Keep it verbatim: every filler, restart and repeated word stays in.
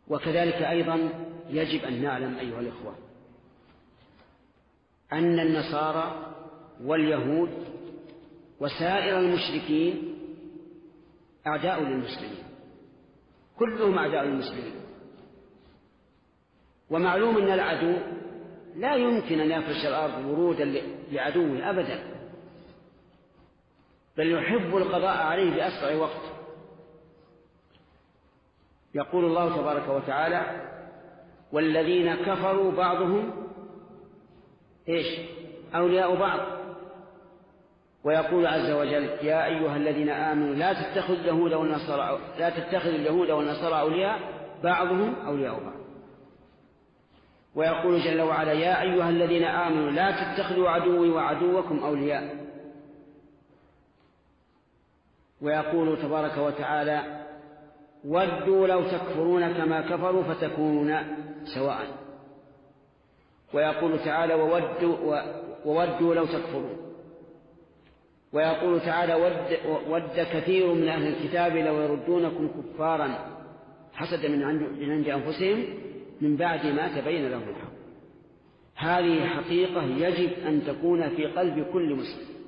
وكذلك أيضا يجب أن نعلم أيها الإخوة أن النصارى واليهود وسائر المشركين أعداء للمسلمين، كلهم أعداء للمسلمين. ومعلوم أن العدو لا يمكن أن يفرش الأرض ورودا لعدوه أبدا، بل يحب القضاء عليه بأسرع وقت. يقول الله تبارك وتعالى: والذين كفروا بعضهم إيش أولياء بعض. ويقول عز وجل: يا أيها الذين آمنوا لا تتخذوا اليهود والنصارى لا تتخذوا اليهود والنصارى أولياء بعضهم أولياء بعض. ويقول جل وعلا: يا أيها الذين آمنوا لا تتخذوا عدوي وعدوكم أولياء. ويقول تبارك وتعالى: ودوا لو تكفرون كما كفروا فتكونون سواء. ويقول تعالى: وودوا, وودوا لو تكفرون. ويقول تعالى: ود, ود كثير من أهل الكتاب لو يردونكم كفارا حسدا من عند أنفسهم من بعد ما تبين لهم الحق. هذه حقيقة يجب أن تكون في قلب كل مسلم،